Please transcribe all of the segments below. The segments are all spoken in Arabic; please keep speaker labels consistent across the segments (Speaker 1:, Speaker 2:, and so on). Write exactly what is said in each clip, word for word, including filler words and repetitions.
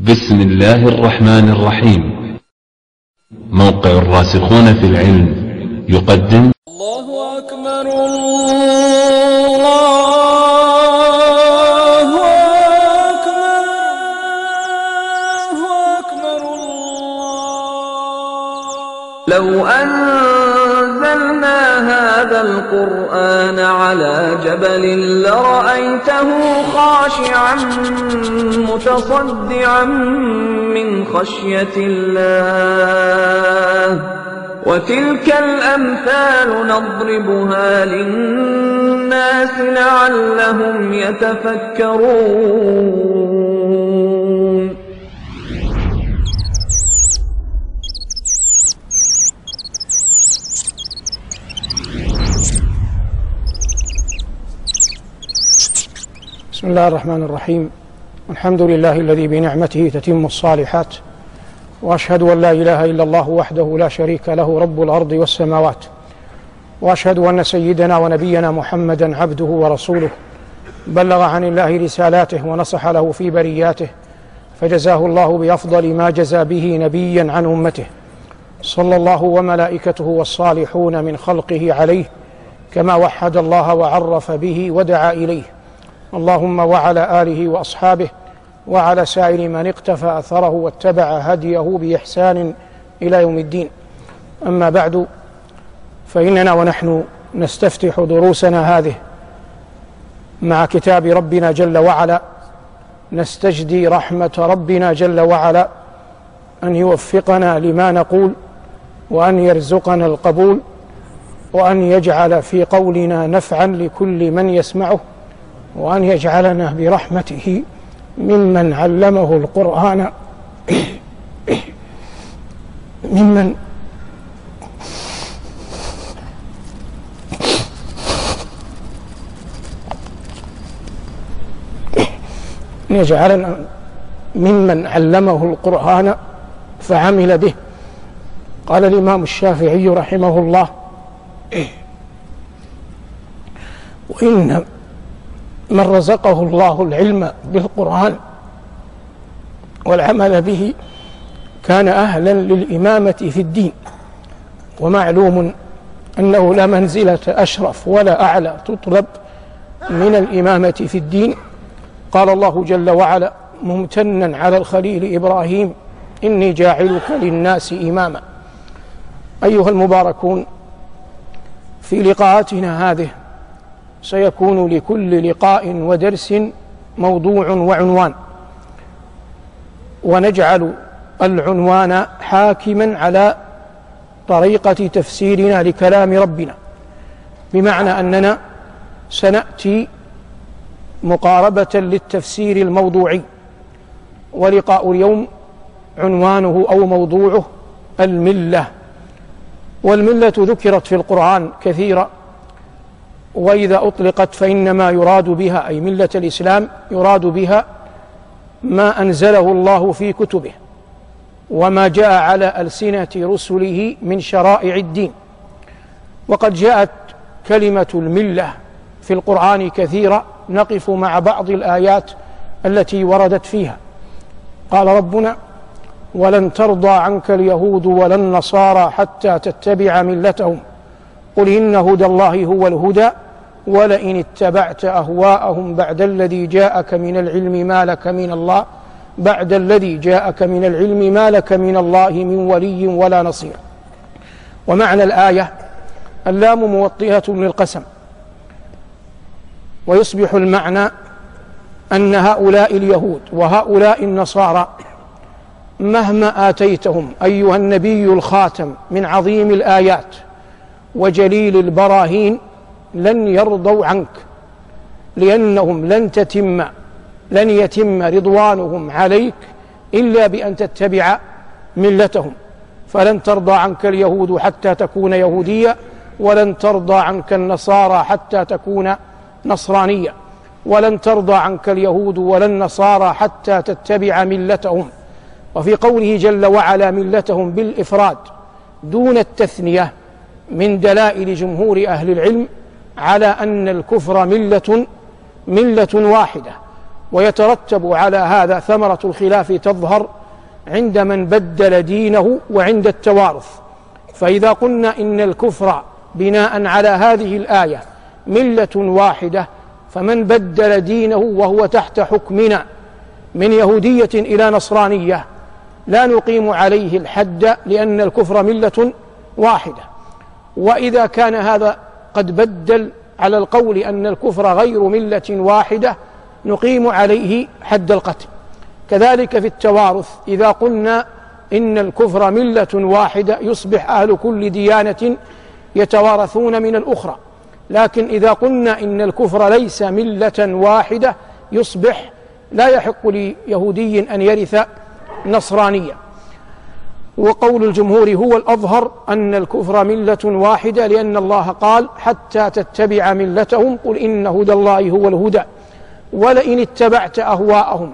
Speaker 1: بسم الله الرحمن الرحيم. موقع الراسخون في العلم يقدم
Speaker 2: الله أكبر الله أكبر الله أكبر الله.
Speaker 3: لو أنزلنا هذا القرآن على جبل لرأيته خاشعا متصدعا من خشية الله. وتلك الأمثال نضربها للناس لعلهم يتفكرون.
Speaker 4: بسم الله الرحمن الرحيم. الحمد لله الذي بنعمته تتم الصالحات، وأشهد أن لا إله إلا الله وحده لا شريك له رب الأرض والسماوات، وأشهد أن سيدنا ونبينا محمدا عبده ورسوله بلغ عن الله رسالاته ونصح له في برياته، فجزاه الله بأفضل ما جزى به نبيا عن أمته، صلى الله وملائكته والصالحون من خلقه عليه كما وحد الله وعرف به ودعا إليه. اللهم وعلى آله وأصحابه وعلى سائر من اقتفى أثره واتبع هديه بإحسان إلى يوم الدين. أما بعد، فإننا ونحن نستفتح دروسنا هذه مع كتاب ربنا جل وعلا نستجدي رحمة ربنا جل وعلا أن يوفقنا لما نقول، وأن يرزقنا القبول، وأن يجعل في قولنا نفعا لكل من يسمعه، وأن يجعلنا برحمته ممن علمه القرآن ممن يجعلنا ممن علمه القرآن فعمل به. قال الإمام الشافعي رحمه الله: وإن من رزقه الله العلم بالقرآن والعمل به كان أهلا للإمامة في الدين. ومعلوم أنه لا منزلة أشرف ولا أعلى تطلب من الإمامة في الدين. قال الله جل وعلا ممتنا على الخليل إبراهيم: إني جاعلك للناس إماما. أيها المباركون، في لقاءاتنا هذه سيكون لكل لقاء ودرس موضوع وعنوان، ونجعل العنوان حاكما على طريقة تفسيرنا لكلام ربنا، بمعنى أننا سنأتي مقاربة للتفسير الموضوعي. ولقاء اليوم عنوانه أو موضوعه الملة. والملة ذكرت في القرآن كثيرا، وإذا أطلقت فإنما يراد بها أي ملة الإسلام يراد بها ما أنزله الله في كتبه وما جاء على ألسنة رسله من شرائع الدين. وقد جاءت كلمة الملة في القرآن كثيرا، نقف مع بعض الآيات التي وردت فيها. قال ربنا: ولن ترضى عنك اليهود ولا النصارى حتى تتبع ملتهم قل إن هدى الله هو الهدى ولئن اتبعت أهواءهم بعد الذي جاءك من العلم ما لك من الله بعد الذي جاءك من العلم ما لك من الله من ولي ولا نصير. ومعنى الآية اللام موطئة للقسم، ويصبح المعنى أن هؤلاء اليهود وهؤلاء النصارى مهما آتيتهم أيها النبي الخاتم من عظيم الآيات وجليل البراهين لن يرضوا عنك، لأنهم لن تتم لن يتم رضوانهم عليك إلا بأن تتبع ملتهم. فلن ترضى عنك اليهود حتى تكون يهودية، ولن ترضى عنك النصارى حتى تكون نصرانية، ولن ترضى عنك اليهود ولا النصارى حتى تتبع ملتهم. وفي قوله جل وعلا ملتهم بالإفراد دون التثنية من دلائل جمهور أهل العلم على أن الكفر ملة ملة واحدة، ويترتب على هذا ثمرة الخلاف تظهر عند من بدل دينه وعند التوارث. فإذا قلنا إن الكفر بناء على هذه الآية ملة واحدة، فمن بدل دينه وهو تحت حكمنا من يهودية إلى نصرانية لا نقيم عليه الحد، لأن الكفر ملة واحدة. وإذا كان هذا قد بدل على القول أن الكفر غير ملة واحدة نقيم عليه حد القتل. كذلك في التوارث، إذا قلنا إن الكفر ملة واحدة يصبح أهل كل ديانة يتوارثون من الأخرى، لكن إذا قلنا إن الكفر ليس ملة واحدة يصبح لا يحق ليهودي أن يرث نصرانيا. وقول الجمهور هو الأظهر أن الكفر ملة واحدة، لأن الله قال حتى تتبع ملتهم قل إن هدى الله هو الهدى ولئن اتبعت أهواءهم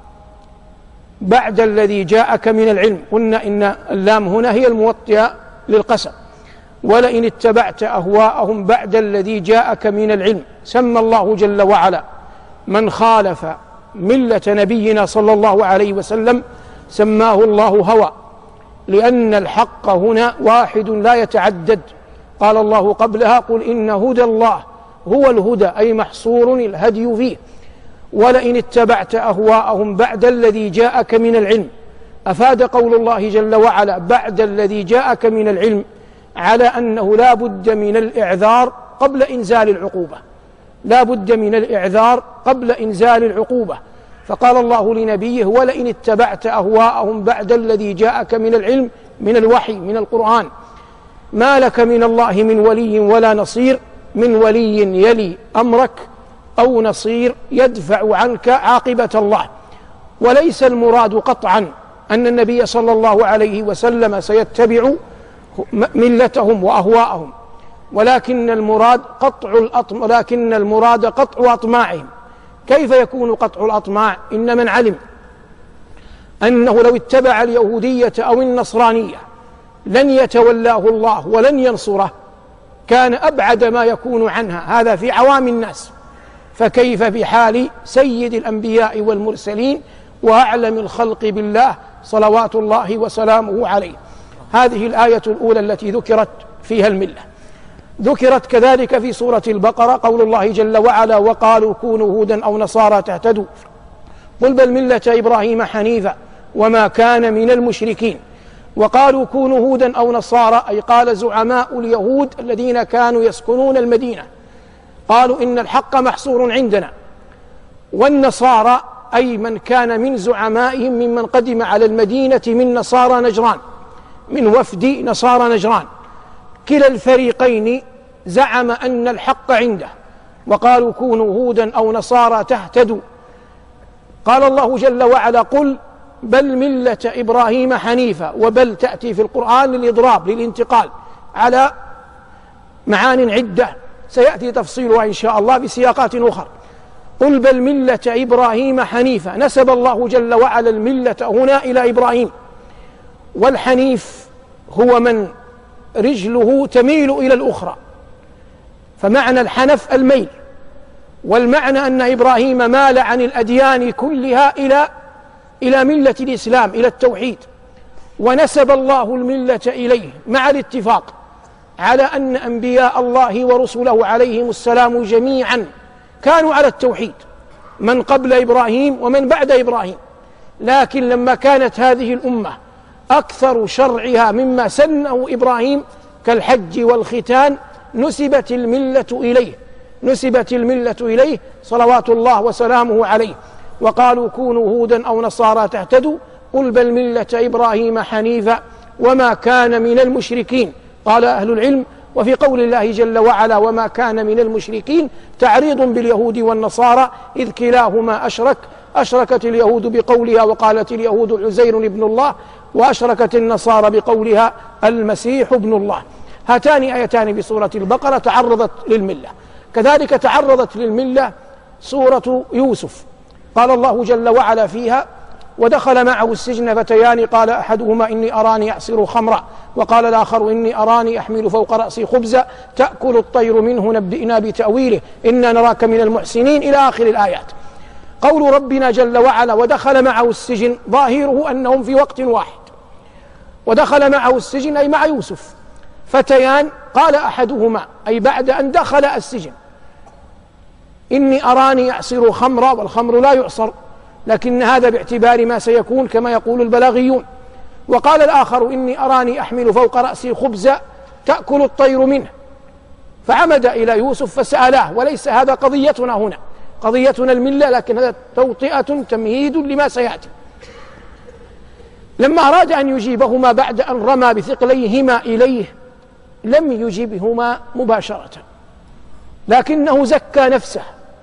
Speaker 4: بعد الذي جاءك من العلم. قلنا إن اللام هنا هي الموطئة للقسم، ولئن اتبعت أهواءهم بعد الذي جاءك من العلم. سمى الله جل وعلا من خالف ملة نبينا صلى الله عليه وسلم سماه الله هوى، لأن الحق هنا واحد لا يتعدد. قال الله قبلها قل إن هدى الله هو الهدى، أي محصور الهدي فيه. ولئن اتبعت أهواءهم بعد الذي جاءك من العلم، أفاد قول الله جل وعلا بعد الذي جاءك من العلم على أنه لا بد من الإعذار قبل إنزال العقوبة، لا بد من الإعذار قبل إنزال العقوبة. فقال الله لنبيه ولئن اتبعت أهواءهم بعد الذي جاءك من العلم من الوحي من القرآن ما لك من الله من ولي ولا نصير، من ولي يلي أمرك أو نصير يدفع عنك عاقبة الله. وليس المراد قطعا أن النبي صلى الله عليه وسلم سيتبع ملتهم وأهواءهم، ولكن المراد قطع الأطم ولكن المراد قطع أطماعهم. كيف يكون قطع الأطماع؟ إن من علم أنه لو اتبع اليهودية أو النصرانية لن يتولاه الله ولن ينصره كان أبعد ما يكون عنها، هذا في عوام الناس، فكيف بحال سيد الأنبياء والمرسلين وأعلم الخلق بالله صلوات الله وسلامه عليه. هذه الآية الأولى التي ذكرت فيها الملة. ذكرت كذلك في سورة البقرة قول الله جل وعلا وقالوا كونوا هودا أو نصارى تهتدوا قل بل ملة إبراهيم حنيفا وما كان من المشركين. وقالوا كونوا هودا أو نصارى أي قال زعماء اليهود الذين كانوا يسكنون المدينة قالوا إن الحق محصور عندنا، والنصارى أي من كان من زعمائهم ممن قدم على المدينة من نصارى نجران، من وفد نصارى نجران. كلا الفريقين زعم أن الحق عنده، وقالوا كونوا هودا أو نصارى تهتدوا. قال الله جل وعلا قل بل ملة إبراهيم حنيفا، وبل تأتي في القرآن للإضراب للانتقال على معان عدة سيأتي تفصيلها إن شاء الله بسياقات أخرى. قل بل ملة إبراهيم حنيفا، نسب الله جل وعلا الملة هنا إلى إبراهيم، والحنيف هو من رجله تميل إلى الأخرى، فمعنى الحنف الميل، والمعنى أن إبراهيم مال عن الأديان كلها إلى إلى ملة الإسلام إلى التوحيد، ونسب الله الملة إليه مع الاتفاق على أن أنبياء الله ورسله عليهم السلام جميعا كانوا على التوحيد، من قبل إبراهيم ومن بعد إبراهيم. لكن لما كانت هذه الأمة أكثر شرعها مما سنه إبراهيم كالحج والختان نسبت الملة إليه نسبت الملة إليه صلوات الله وسلامه عليه. وقالوا كونوا هودا أو نصارى تهتدوا قل بل ملة إبراهيم حنيفا وما كان من المشركين. قال أهل العلم وفي قول الله جل وعلا وما كان من المشركين تعريض باليهود والنصارى إذ كلاهما أشرك، أشركت اليهود بقولها وقالت اليهود عزير ابن الله، وأشركت النصارى بقولها المسيح ابن الله. هاتان آيتان بسورة البقرة تعرضت للملة. كذلك تعرضت للملة سورة يوسف، قال الله جل وعلا فيها ودخل معه السجن فتيان قال أحدهما إني أراني أعصر خمرا وقال الآخر إني أراني أحمل فوق رأسي خبزا تأكل الطير منه نبئنا بتأويله إنا نراك من المحسنين إلى آخر الآيات. قول ربنا جل وعلا ودخل معه السجن ظاهره أنهم في وقت واحد، ودخل معه السجن أي مع يوسف فتيان، قال أحدهما أي بعد أن دخل السجن إني أراني أعصر خمرا، والخمر لا يعصر لكن هذا باعتبار ما سيكون كما يقول البلاغيون. وقال الآخر إني أراني أحمل فوق رأسي خبزا تأكل الطير منه، فعمد إلى يوسف فسألاه. وليس هذا قضيتنا هنا، قضيتنا الملة، لكن هذا توطئة تمهيد لما سيأتي. لما أراد أن يجيبهما بعد أن رمى بثقليهما إليه لم يجيبهما مباشرة، لكنه زكى نفسه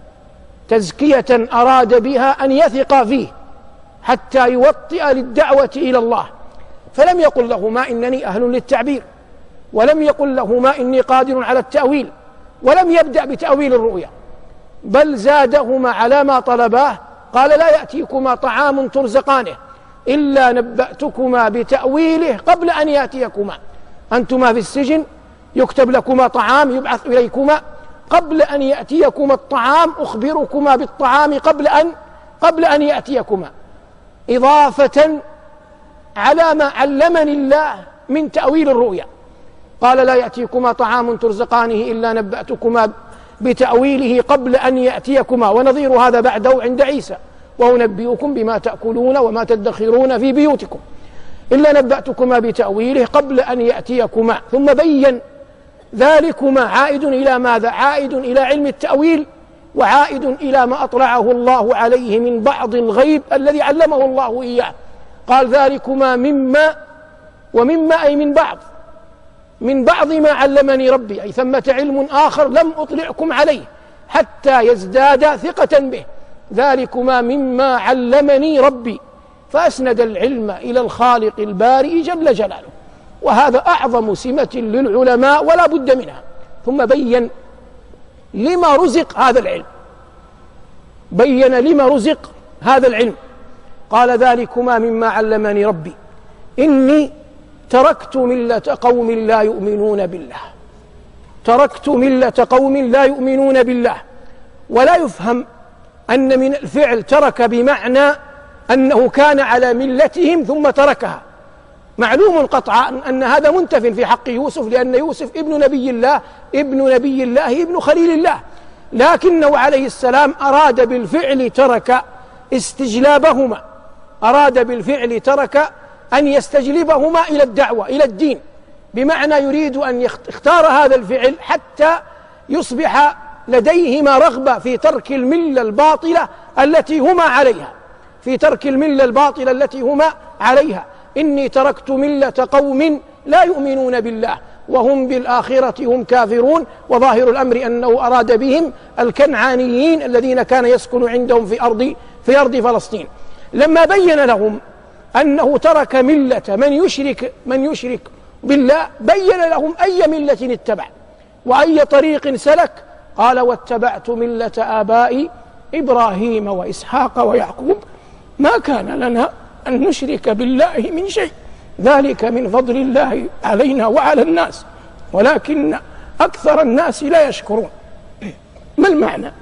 Speaker 4: تزكية أراد بها أن يثق فيه حتى يوطئ للدعوة إلى الله، فلم يقل لهما إنني أهل للتعبير، ولم يقل لهما إني قادر على التأويل، ولم يبدأ بتأويل الرؤيا، بل زادهما على ما طلباه. قال لا يأتيكما طعام ترزقانه إلا نبأتكما بتأويله قبل أن يأتيكما، أنتما في السجن يكتب لكما طعام يبعث إليكما، قبل أن يأتيكما الطعام أخبركما بالطعام قبل أن قبل أن يأتيكما، إضافة على ما علمني الله من تأويل الرؤيا. قال لا يأتيكما طعام ترزقانه إلا نبأتكما بتأويله قبل أن يأتيكما، ونظير هذا بعده عند عيسى وأنبئكم بما تأكلون وما تدخرون في بيوتكم، إلا نبأتكما بتأويله قبل أن يأتيكما. ثم بين ذلكما عائد إلى ماذا؟ عائد إلى علم التأويل، وعائد إلى ما أطلعه الله عليه من بعض الغيب الذي علمه الله إياه. قال ذلكما مما، ومما أي من بعض، من بعض ما علمني ربي، أي ثمة علم آخر لم أطلعكم عليه حتى يزداد ثقة به. ذلكما مما علمني ربي، فأسند العلم إلى الخالق البارئ جل جلاله، وهذا أعظم سمة للعلماء ولا بد منها. ثم بين لما رزق هذا العلم، بين لما رزق هذا العلم. قال ذلكما مما علمني ربي إني تركت ملة قوم لا يؤمنون بالله، تركت ملة قوم لا يؤمنون بالله. ولا يفهم أن من الفعل ترك بمعنى أنه كان على ملتهم ثم تركها. معلوم قطعا أن هذا منتف في حق يوسف، لأن يوسف ابن نبي الله، ابن نبي الله، ابن خليل الله، لكنه عليه السلام أراد بالفعل ترك استجلابهما، أراد بالفعل ترك أن يستجلبهما إلى الدعوة إلى الدين، بمعنى يريد أن يختار هذا الفعل حتى يصبح لديهما رغبة في ترك الملة الباطلة التي هما عليها، في ترك الملة الباطلة التي هما عليها. إني تركت ملة قوم لا يؤمنون بالله وهم بالآخرة هم كافرون. وظاهر الأمر أنه أراد بهم الكنعانيين الذين كان يسكن عندهم في أرض في أرض فلسطين. لما بين لهم أنه ترك ملة من يشرك من يشرك بالله، بين لهم أي ملة اتبع وأي طريق سلك. قال واتبعت ملة آبائي إبراهيم وإسحاق ويعقوب ما كان لنا أن نشرك بالله من شيء، ذلك من فضل الله علينا وعلى الناس ولكن أكثر الناس لا يشكرون. ما المعنى؟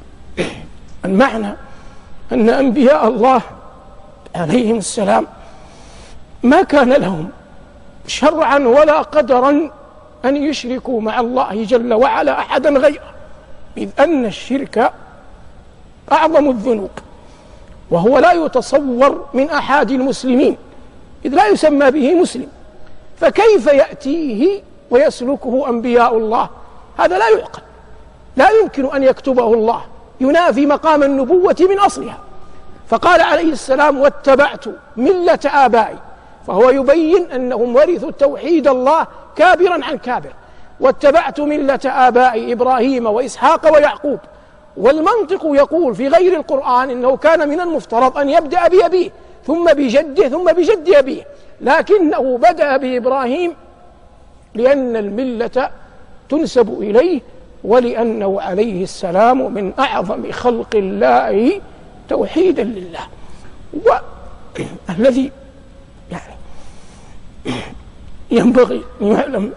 Speaker 4: المعنى أن أنبياء الله عليهم السلام ما كان لهم شرعا ولا قدرا أن يشركوا مع الله جل وعلا أحدا غيره، إذ أن الشرك أعظم الذنوب، وهو لا يتصور من أحد المسلمين، إذ لا يسمى به مسلم، فكيف يأتيه ويسلكه أنبياء الله؟ هذا لا يعقل، لا يمكن أن يكتبه الله، ينافي مقام النبوة من أصلها. فقال عليه السلام واتبعت ملة آبائي، فهو يبين أنهم ورثوا توحيد الله كابرا عن كابر. واتبعت ملة آبائي إبراهيم وإسحاق ويعقوب. والمنطق يقول في غير القرآن إنه كان من المفترض أن يبدأ بأبيه ثم بجده ثم بجد أبيه، لكنه بدأ بإبراهيم لأن الملة تنسب إليه، ولأنه عليه السلام من أعظم خلق الله توحيدا لله. والذي يعني ينبغي أن يعلم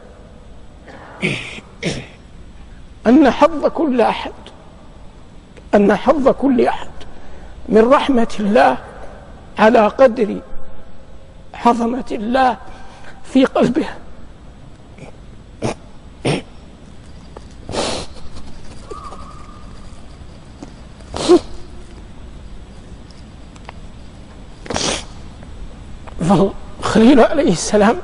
Speaker 4: أن حظ كل أحد أن حظ كل أحد من رحمة الله على قدر عظمة الله في قلبه. فالخليل عليه السلام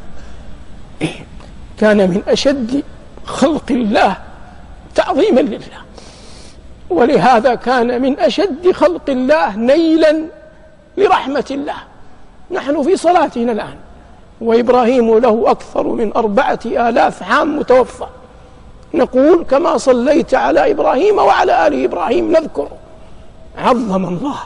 Speaker 4: كان من أشد خلق الله تعظيما لله، ولهذا كان من أشد خلق الله نيلا لرحمة الله. نحن في صلاتنا الآن وإبراهيم له أكثر من أربعة آلاف عام متوفى، نقول كما صليت على إبراهيم وعلى آل إبراهيم، نذكر عظم الله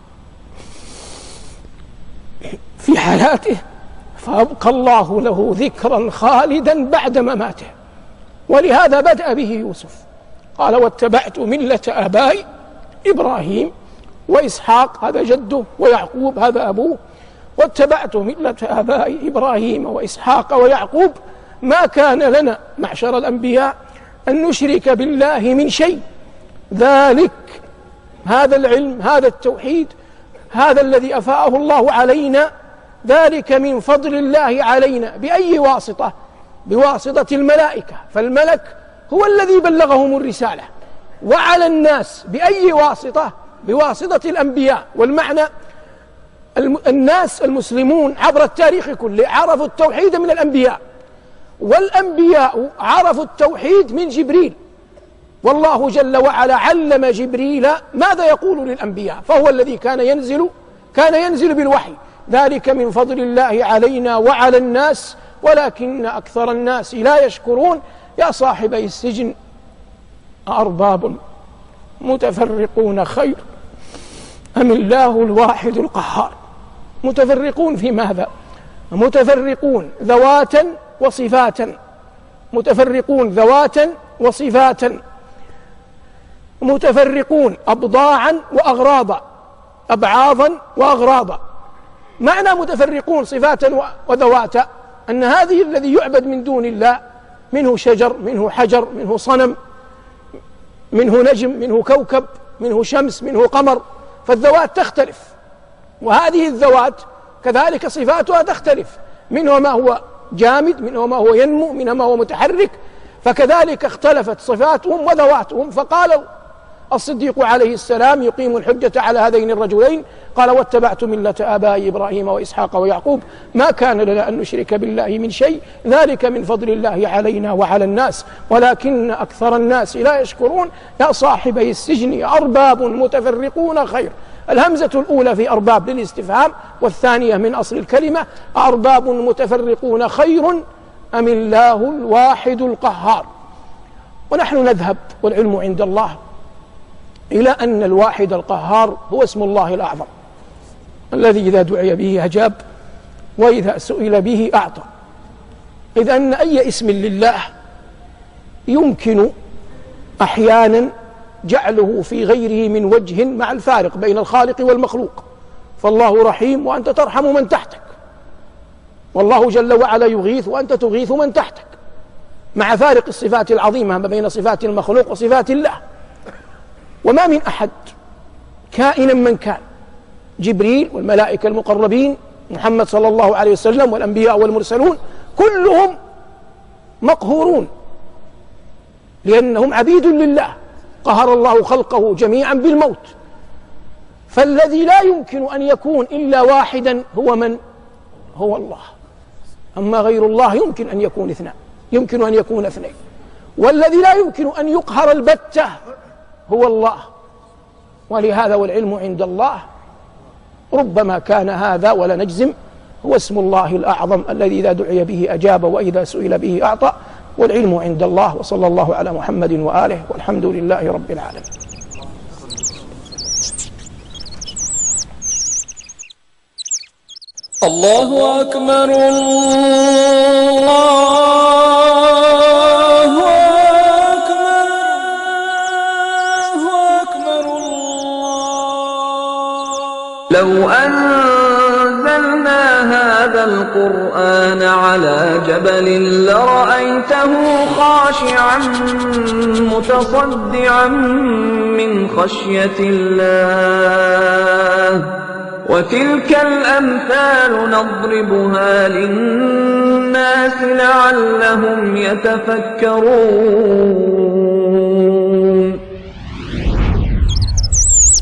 Speaker 4: في حياته فأبقى الله له ذكرا خالدا بعد مماته. ولهذا بدأ به يوسف، قال واتبعت ملة آبائي إبراهيم وإسحاق هذا جده ويعقوب هذا أبوه، واتبعت ملة آبائي إبراهيم وإسحاق ويعقوب ما كان لنا معشر الأنبياء أن نشرك بالله من شيء، ذلك هذا العلم هذا التوحيد هذا الذي أفاءه الله علينا، ذلك من فضل الله علينا. بأي واسطة؟ بواسطة الملائكة، فالملك هو الذي بلغهم الرسالة. وعلى الناس بأي واسطة؟ بواسطة الأنبياء. والمعنى الناس المسلمون عبر التاريخ كله عرفوا التوحيد من الأنبياء، والأنبياء عرفوا التوحيد من جبريل، والله جل وعلا علم جبريل ماذا يقول للأنبياء، فهو الذي كان ينزل كان ينزل بالوحي. ذلك من فضل الله علينا وعلى الناس ولكن أكثر الناس لا يشكرون. يا صاحبي السجن أأرباب متفرقون خير أم الله الواحد القهار؟ متفرقون في ماذا؟ متفرقون ذواتا وصفاتا، متفرقون ذواتا وصفاتا، متفرقون أبضاعا وأغراضا، أبعاضا وأغراضا. معنى متفرقون صفاتا وذواتا أن هذه الذي يعبد من دون الله منه شجر منه حجر منه صنم منه نجم منه كوكب منه شمس منه قمر، فالذوات تختلف، وهذه الذوات كذلك صفاتها تختلف، منه ما هو جامد منه ما هو ينمو منه ما هو متحرك، فكذلك اختلفت صفاتهم وذواتهم. فقال الصديق عليه السلام يقيم الحجة على هذين الرجلين، قال واتبعت ملة آبائي إبراهيم وإسحاق ويعقوب ما كان لنا أن نشرك بالله من شيء، ذلك من فضل الله علينا وعلى الناس ولكن أكثر الناس لا يشكرون. يا صاحبي السجن أرباب متفرقون خير. الهمزة الأولى في أرباب للاستفهام، والثانية من أصل الكلمة أرباب متفرقون خير أم الله الواحد القهار. ونحن نذهب والعلم عند الله إلى أن الواحد القهار هو اسم الله الأعظم الذي إذا دعي به أجاب وإذا سئل به أعطى، إذ أن أي اسم لله يمكن أحيانا جعله في غيره من وجه مع الفارق بين الخالق والمخلوق، فالله رحيم وأنت ترحم من تحتك، والله جل وعلا يغيث وأنت تغيث من تحتك، مع فارق الصفات العظيمة ما بين صفات المخلوق وصفات الله. وما من أحد كائنا من كان، جبريل والملائكة المقربين محمد صلى الله عليه وسلم والأنبياء والمرسلون كلهم مقهورون لأنهم عبيد لله، قهر الله خلقه جميعا بالموت. فالذي لا يمكن أن يكون إلا واحدا هو من؟ هو الله. أما غير الله يمكن أن يكون اثنان، يمكن أن يكون اثنين. والذي لا يمكن أن يقهر البتة هو الله. ولهذا والعلم عند الله ربما كان هذا ولا نجزم هو اسم الله الأعظم الذي إذا دعي به أجاب وإذا سئل به أعطى، والعلم عند الله. وصلى الله على محمد وآله والحمد لله رب العالمين.
Speaker 2: الله أكبر الله أكبر الله أكبر الله.
Speaker 3: لو أن أنزلنا هذا القرآن على جبل لرأيته خاشعا متصدعا من خشية الله وتلك الأمثال نضربها للناس لعلهم يتفكرون